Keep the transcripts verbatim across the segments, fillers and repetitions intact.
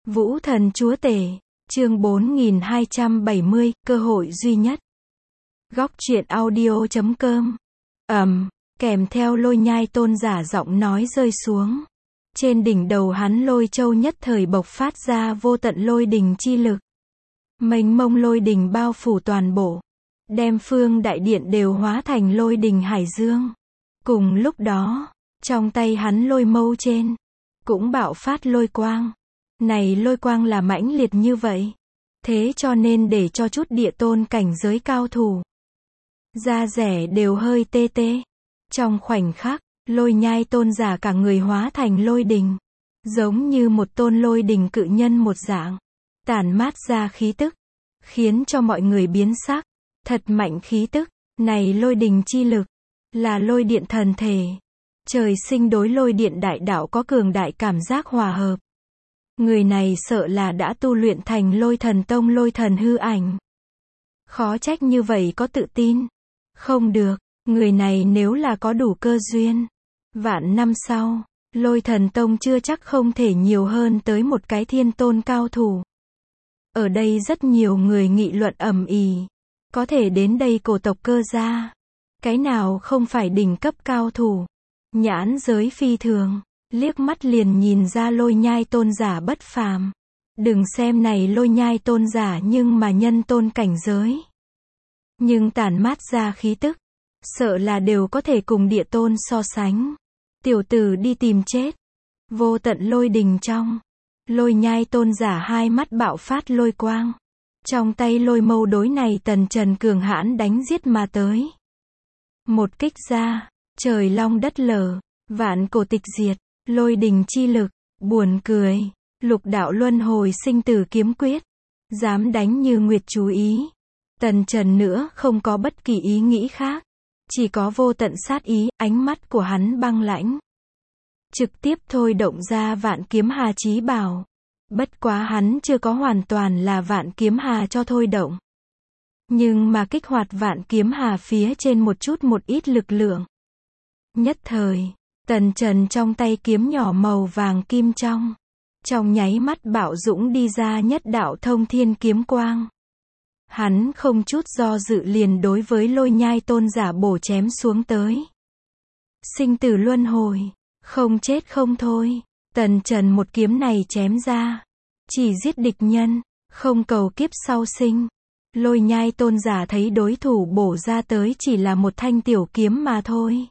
Vũ thần chúa tể, chương bốn nghìn hai trăm bảy mươi, cơ hội duy nhất. Góc truyện audio chấm com. Ầm, um, kèm theo lôi nhai tôn giả giọng nói rơi xuống. Trên đỉnh đầu hắn lôi châu nhất thời bộc phát ra vô tận lôi đình chi lực. Mênh mông lôi đình bao phủ toàn bộ, đem phương đại điện đều hóa thành lôi đình hải dương. Cùng lúc đó, trong tay hắn lôi mâu trên, cũng bạo phát lôi quang. Này lôi quang là mãnh liệt như vậy. Thế cho nên để cho chút địa tôn cảnh giới cao thủ, da rẻ đều hơi tê tê. Trong khoảnh khắc, lôi nhai tôn giả cả người hóa thành lôi đình. Giống như một tôn lôi đình cự nhân một dạng. Tản mát ra khí tức. Khiến cho mọi người biến sắc. Thật mạnh khí tức. Này lôi đình chi lực. Là lôi điện thần thể. Trời sinh đối lôi điện đại đạo có cường đại cảm giác hòa hợp. Người này sợ là đã tu luyện thành lôi thần tông lôi thần hư ảnh. Khó trách như vậy có tự tin. Không được, người này nếu là có đủ cơ duyên. Vạn năm sau, lôi thần tông chưa chắc không thể nhiều hơn tới một cái thiên tôn cao thủ. Ở đây rất nhiều người nghị luận ầm ĩ. Có thể đến đây cổ tộc cơ gia. Cái nào không phải đỉnh cấp cao thủ. Nhãn giới phi thường. Liếc mắt liền nhìn ra lôi nhai tôn giả bất phàm. Đừng xem này lôi nhai tôn giả nhưng mà nhân tôn cảnh giới. Nhưng tản mát ra khí tức. Sợ là đều có thể cùng địa tôn so sánh. Tiểu tử đi tìm chết. Vô tận lôi đình trong. Lôi nhai tôn giả hai mắt bạo phát lôi quang. Trong tay lôi mâu đối này tần trần cường hãn đánh giết mà tới. Một kích ra. Trời long đất lở. Vạn cổ tịch diệt. Lôi đình chi lực, buồn cười, lục đạo luân hồi sinh tử kiếm quyết, dám đánh như nguyệt chú ý. Tần Trần nữa không có bất kỳ ý nghĩ khác, chỉ có vô tận sát ý, ánh mắt của hắn băng lãnh. Trực tiếp thôi động ra vạn kiếm hà chí bảo. Bất quá hắn chưa có hoàn toàn là vạn kiếm hà cho thôi động. Nhưng mà kích hoạt vạn kiếm hà phía trên một chút một ít lực lượng. Nhất thời. Tần Trần trong tay kiếm nhỏ màu vàng kim trong. Trong nháy mắt bạo dũng đi ra nhất đạo thông thiên kiếm quang. Hắn không chút do dự liền đối với lôi nhai tôn giả bổ chém xuống tới. Sinh tử luân hồi. Không chết không thôi. Tần Trần một kiếm này chém ra. Chỉ giết địch nhân. Không cầu kiếp sau sinh. Lôi nhai tôn giả thấy đối thủ bổ ra tới chỉ là một thanh tiểu kiếm mà thôi.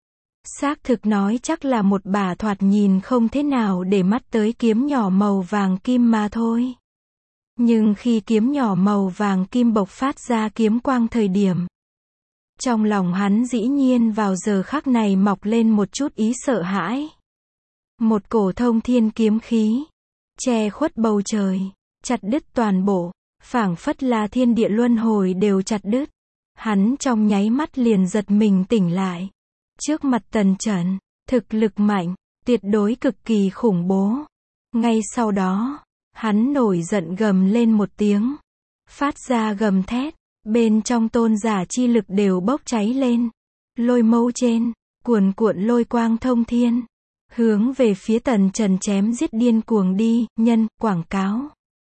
Xác thực nói chắc là một bả thoạt nhìn không thế nào để mắt tới kiếm nhỏ màu vàng kim mà thôi. Nhưng khi kiếm nhỏ màu vàng kim bộc phát ra kiếm quang thời điểm, trong lòng hắn dĩ nhiên vào giờ khắc này mọc lên một chút ý sợ hãi. Một cổ thông thiên kiếm khí, che khuất bầu trời, chặt đứt toàn bộ, phảng phất là thiên địa luân hồi đều chặt đứt. Hắn trong nháy mắt liền giật mình tỉnh lại. Trước mặt Tần Trần, thực lực mạnh, tuyệt đối cực kỳ khủng bố. Ngay sau đó, hắn nổi giận gầm lên một tiếng. Phát ra gầm thét, bên trong tôn giả chi lực đều bốc cháy lên. Lôi mâu trên, cuồn cuộn lôi quang thông thiên. Hướng về phía Tần Trần chém giết điên cuồng đi, nhân, quảng cáo.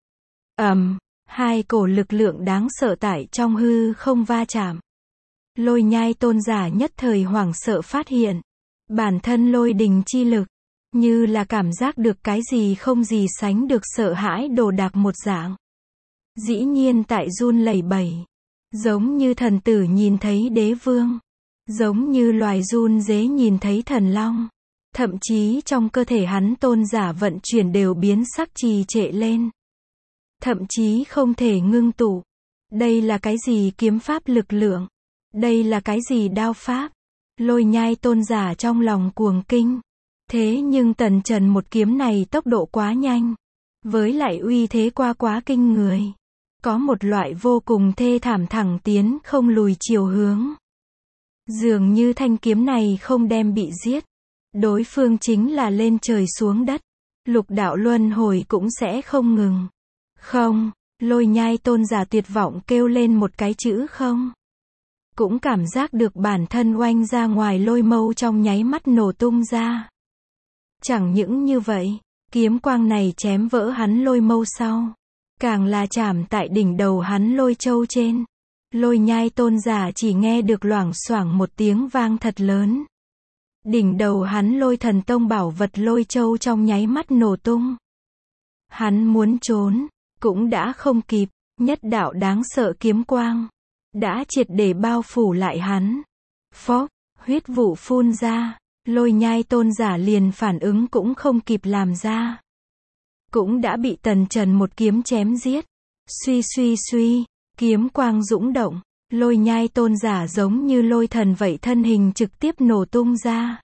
Ầm, um, hai cổ lực lượng đáng sợ tại trong hư không va chạm. Lôi nhai tôn giả nhất thời hoảng sợ phát hiện. Bản thân lôi đình chi lực. Như là cảm giác được cái gì không gì sánh được sợ hãi đồ đạc một dạng. Dĩ nhiên tại run lẩy bẩy. Giống như thần tử nhìn thấy đế vương. Giống như loài run dế nhìn thấy thần long. Thậm chí trong cơ thể hắn tôn giả vận chuyển đều biến sắc trì trệ lên. Thậm chí không thể ngưng tụ. Đây là cái gì kiếm pháp lực lượng? Đây là cái gì đao pháp? Lôi nhai tôn giả trong lòng cuồng kinh. Thế nhưng Tần Trần một kiếm này tốc độ quá nhanh. Với lại uy thế qua quá kinh người. Có một loại vô cùng thê thảm thẳng tiến không lùi chiều hướng. Dường như thanh kiếm này không đem bị giết. Đối phương chính là lên trời xuống đất. Lục đạo luân hồi cũng sẽ không ngừng. Không, lôi nhai tôn giả tuyệt vọng kêu lên một cái chữ không. Cũng cảm giác được bản thân oanh ra ngoài lôi mâu trong nháy mắt nổ tung ra. Chẳng những như vậy, Kiếm quang này chém vỡ hắn lôi mâu sau. Càng là chạm tại đỉnh đầu hắn lôi châu trên. Lôi nhai tôn giả chỉ nghe được loảng xoảng một tiếng vang thật lớn. Đỉnh đầu hắn lôi thần tông bảo vật lôi châu trong nháy mắt nổ tung. Hắn muốn trốn, cũng đã không kịp, nhất đạo đáng sợ kiếm quang. Đã triệt để bao phủ lại hắn. Phốc, huyết vụ phun ra, lôi nhai tôn giả liền phản ứng cũng không kịp làm ra. Cũng đã bị Tần Trần một kiếm chém giết. Suy suy suy, kiếm quang dũng động, lôi nhai tôn giả giống như lôi thần vậy thân hình trực tiếp nổ tung ra.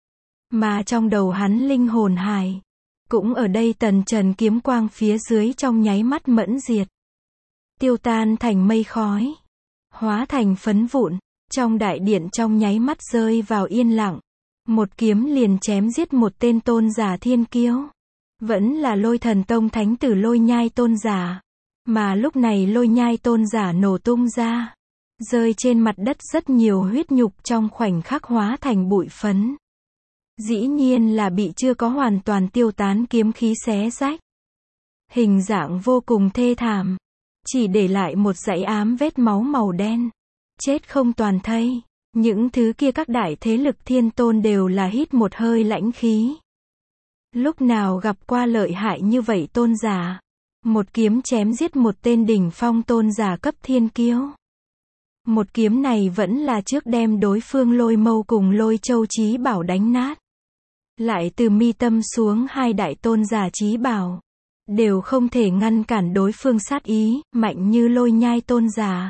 Mà trong đầu hắn linh hồn hải, cũng ở đây Tần Trần kiếm quang phía dưới trong nháy mắt mẫn diệt. Tiêu tan thành mây khói, hóa thành phấn vụn, trong đại điện trong nháy mắt rơi vào yên lặng. Một kiếm liền chém giết một tên tôn giả thiên kiêu. Vẫn là lôi thần tông thánh tử lôi nhai tôn giả. Mà lúc này lôi nhai tôn giả nổ tung ra. Rơi trên mặt đất rất nhiều huyết nhục trong khoảnh khắc hóa thành bụi phấn. Dĩ nhiên là bị chưa có hoàn toàn tiêu tán kiếm khí xé rách. Hình dạng vô cùng thê thảm. Chỉ để lại một dãy ám vết máu màu đen. Chết không toàn thây. Những thứ kia các đại thế lực thiên tôn đều là hít một hơi lãnh khí. Lúc nào gặp qua lợi hại như vậy tôn giả. Một kiếm chém giết một tên đỉnh phong tôn giả cấp thiên kiêu. Một kiếm này vẫn là trước đem đối phương lôi mâu cùng lôi châu chí bảo đánh nát. Lại từ mi tâm xuống hai đại tôn giả chí bảo. Đều không thể ngăn cản đối phương sát ý, mạnh như lôi nhai tôn giả.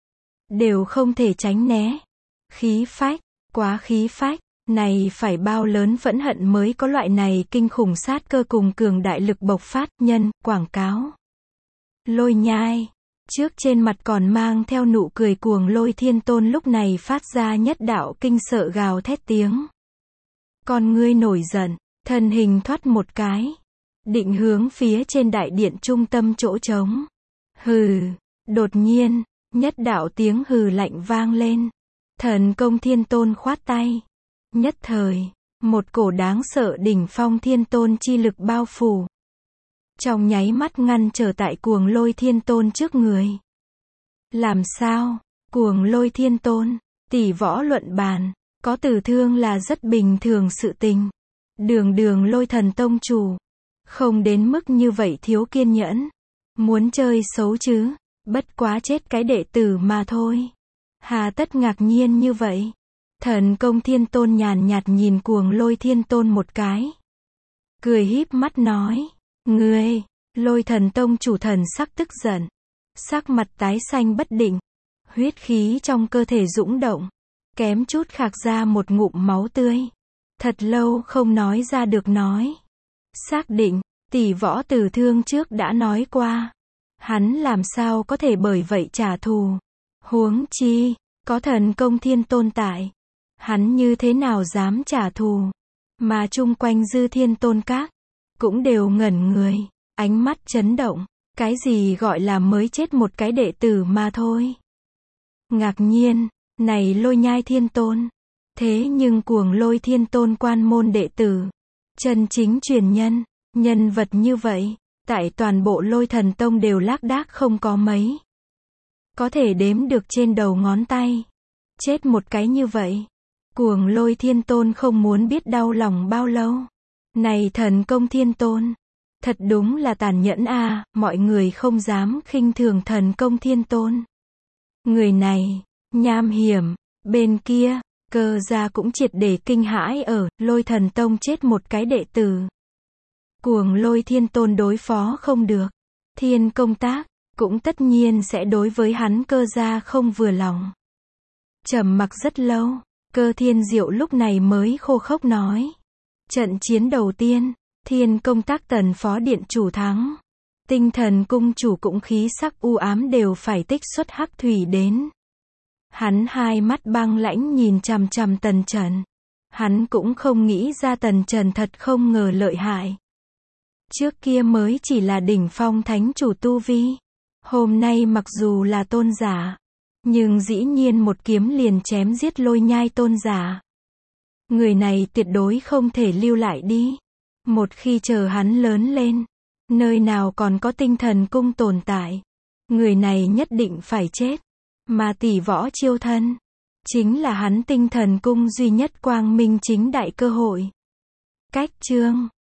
Đều không thể tránh né. Khí phách, quá khí phách, này phải bao lớn phẫn hận mới có loại này kinh khủng sát cơ cùng cường đại lực bộc phát, nhân, quảng cáo. Lôi nhai, trước trên mặt còn mang theo nụ cười cuồng lôi thiên tôn lúc này phát ra nhất đạo kinh sợ gào thét tiếng. Con ngươi nổi giận, thân hình thoát một cái. Định hướng phía trên đại điện trung tâm chỗ trống. Hừ, đột nhiên, nhất đạo tiếng hừ lạnh vang lên. Thần công thiên tôn khoát tay. Nhất thời, một cổ đáng sợ đỉnh phong thiên tôn chi lực bao phủ. Trong nháy mắt ngăn trở tại cuồng lôi thiên tôn trước người. Làm sao? Cuồng lôi thiên tôn, tỷ võ luận bàn, có tử thương là rất bình thường sự tình. Đường đường lôi thần tông chủ. Không đến mức như vậy thiếu kiên nhẫn. Muốn chơi xấu chứ, bất quá chết cái đệ tử mà thôi. Hà tất ngạc nhiên như vậy. Thần công thiên tôn nhàn nhạt nhìn cuồng lôi thiên tôn một cái. Cười híp mắt nói. Ngươi, lôi thần tông chủ thần sắc tức giận. Sắc mặt tái xanh bất định. Huyết khí trong cơ thể dũng động. Kém chút khạc ra một ngụm máu tươi. Thật lâu không nói ra được nói. Xác định, tỷ võ tử thương trước đã nói qua. Hắn làm sao có thể bởi vậy trả thù. Huống chi, có thần công thiên tôn tại. Hắn như thế nào dám trả thù. Mà chung quanh dư thiên tôn các, cũng đều ngẩn người, ánh mắt chấn động. Cái gì gọi là mới chết một cái đệ tử mà thôi. Ngạc nhiên, này lôi nhai thiên tôn. Thế nhưng cuồng lôi thiên tôn quan môn đệ tử. Chân chính truyền nhân, nhân vật như vậy, tại toàn bộ lôi thần tông đều lác đác không có mấy. Có thể đếm được trên đầu ngón tay. Chết một cái như vậy. Cuồng lôi thiên tôn không muốn biết đau lòng bao lâu. Này thần công thiên tôn. Thật đúng là tàn nhẫn a, à, mọi người không dám khinh thường thần công thiên tôn. Người này, nham hiểm, bên kia, Cơ gia cũng triệt để kinh hãi ở, lôi thần tông chết một cái đệ tử. Cuồng lôi thiên tôn đối phó không được. Thiên công tác, cũng tất nhiên sẽ đối với hắn cơ gia không vừa lòng. Trầm mặc rất lâu, Cơ Thiên Diệu lúc này mới khô khốc nói. Trận chiến đầu tiên, thiên công tác tần phó điện chủ thắng. Tinh thần cung chủ cũng khí sắc u ám đều phải tích xuất hắc thủy đến. Hắn hai mắt băng lãnh nhìn chằm chằm Tần Trần. Hắn cũng không nghĩ ra Tần Trần thật không ngờ lợi hại. Trước kia mới chỉ là đỉnh phong thánh chủ tu vi. Hôm nay mặc dù là tôn giả, nhưng dĩ nhiên một kiếm liền chém giết lôi nhai tôn giả. Người này tuyệt đối không thể lưu lại đi. Một khi chờ hắn lớn lên, nơi nào còn có tinh thần cung tồn tại. Người này nhất định phải chết. Mà tỷ Võ Chiêu Thân, chính là hắn tinh thần cung duy nhất quang minh chính đại cơ hội. Cách chương